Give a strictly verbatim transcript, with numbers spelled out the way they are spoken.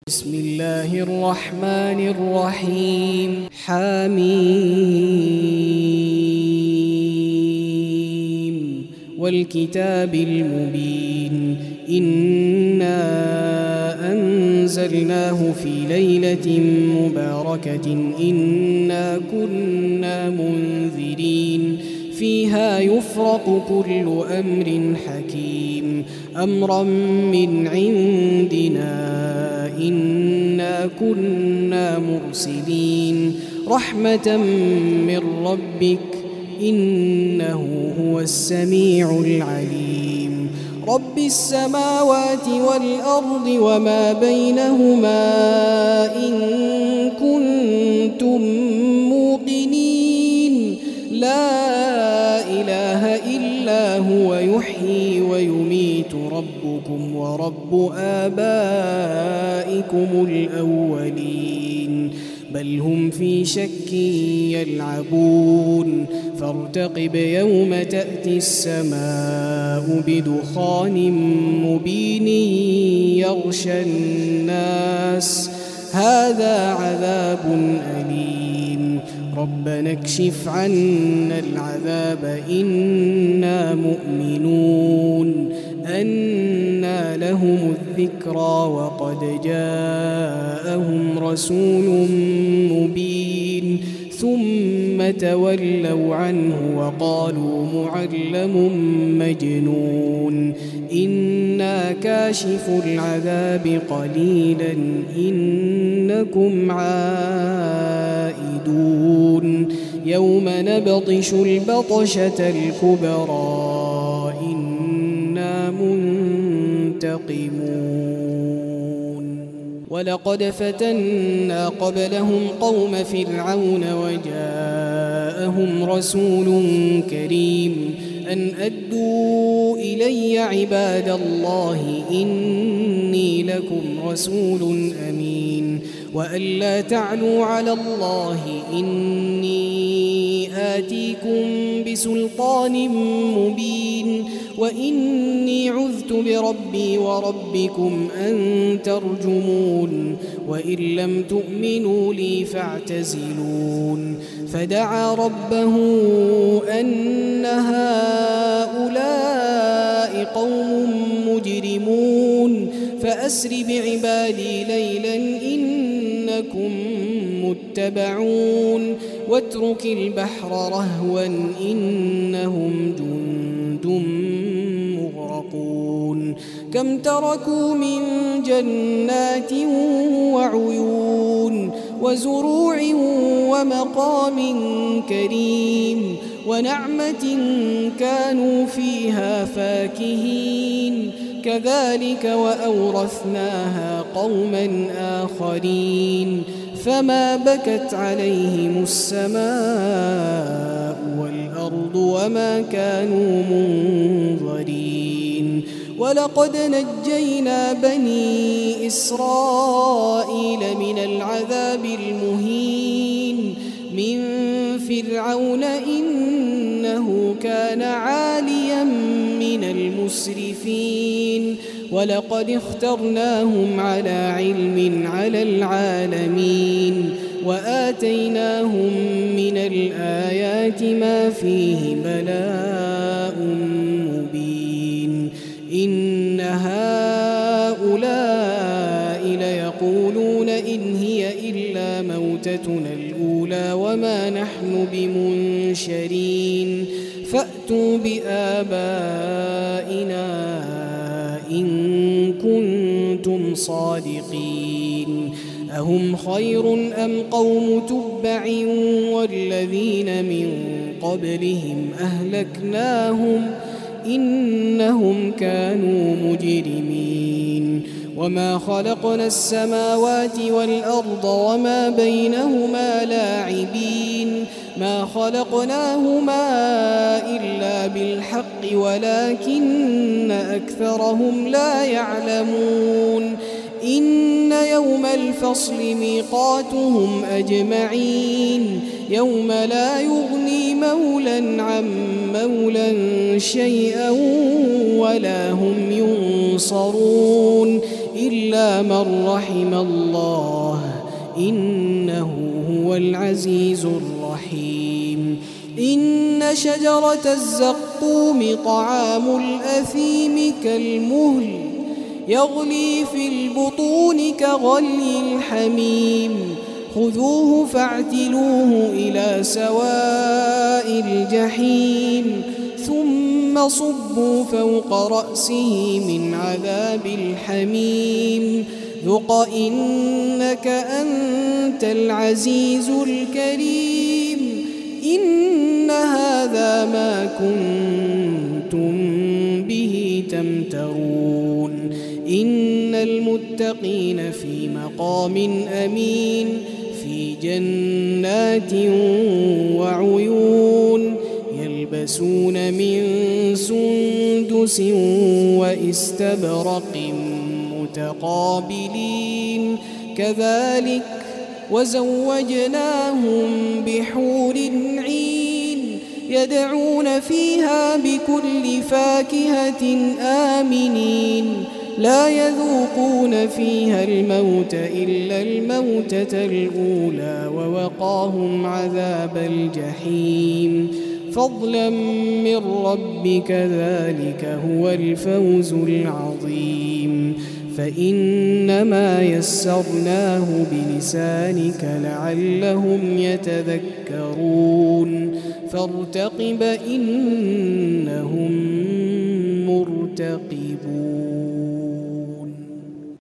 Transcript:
بسم الله الرحمن الرحيم حميم والكتاب المبين إنا أنزلناه في ليلة مباركة إنا كنا منذرين فيها يفرق كل أمر حكيم أمرا من عندنا إنا كنا مرسلين رحمة من ربك إنه هو السميع العليم رب السماوات والأرض وما بينهما إن كنتم موقنين لا إله إلا هو يحيي ويميت ربكم ورب آبائكم الأولين بل هم في شك يلعبون فارتقب يوم تأتي السماء بدخان مبين يغشى الناس هذا عذاب أليم ربنا اكشف عنا العذاب إنا مؤمنون أنى لهم الذكرى وقد جاءهم رسول مبين ثم تولوا عنه وقالوا معلم مجنون إنا كاشف العذاب قليلا إنكم عائدون يوم نبطش البطشة الكبرى إنا منتقمون ولقد فتنا قبلهم قوم فرعون وجاءهم رسول كريم أن أدوا إلي عباد الله إني لكم رسول أمين وأن لا تعلوا على الله إني آتيكم بسلطان مبين وإني عذت بربي وربكم أن ترجمون وإن لم تؤمنوا لي فاعتزلون فدعا ربه أن هؤلاء قوم مجرمون فأسر بعبادي ليلا إنكم متبعون واترك البحر رهوا إنهم جند مغرقون كم تركوا من جنات وعيون وزروع ومقام كريم ونعمة كانوا فيها فاكهين كذلك وأورثناها قوما آخرين فما بكت عليهم السماء والأرض وما كانوا منظرين ولقد نجينا بني إسرائيل من العذاب المهين من فرعون إنه كان عاليا من المسرفين ولقد اخترناهم على علم على العالمين وآتيناهم من الآيات ما فيه بلاء مبين إن هؤلاء ليقولون إن هي إلا موتتنا الأولى وما نحن بمنشرين فأتوا بآبائنا إن كنتم صادقين أهم خير أم قوم تبع والذين من قبلهم أهلكناهم إنهم كانوا مجرمين وما خلقنا السماوات والأرض وما بينهما لاعبين ما خلقناهما إلا بالحق ولكن أكثرهم لا يعلمون إن يوم الفصل ميقاتهم أجمعين يوم لا يغني مولى عن مولى شيئا ولا هم ينصرون إلا من رحم الله إنه هو العزيز الرحيم. إن شجرة الزقوم طعام الأثيم كالمهل يغلي في البطون كغلي الحميم خذوه فاعتلوه إلى سواء الجحيم ثم صبوا فوق رأسه من عذاب الحميم ذق إنك أنت العزيز الكريم. إن هذا ما كنتم به تمترون. إن المتقين في مقام أمين في جنات وعيون يلبسون من سندس وإستبرق متقابلين كذلك وزوجناهم بحور عين يدعون فيها بكل فاكهة آمنين لا يذوقون فيها الموت إلا الموتة الأولى ووقاهم عذاب الجحيم فضلا من ربك ذلك هو الفوز العظيم. فإنما يسرناه بلسانك لعلهم يتذكرون فارتقب إنهم مرتقبون.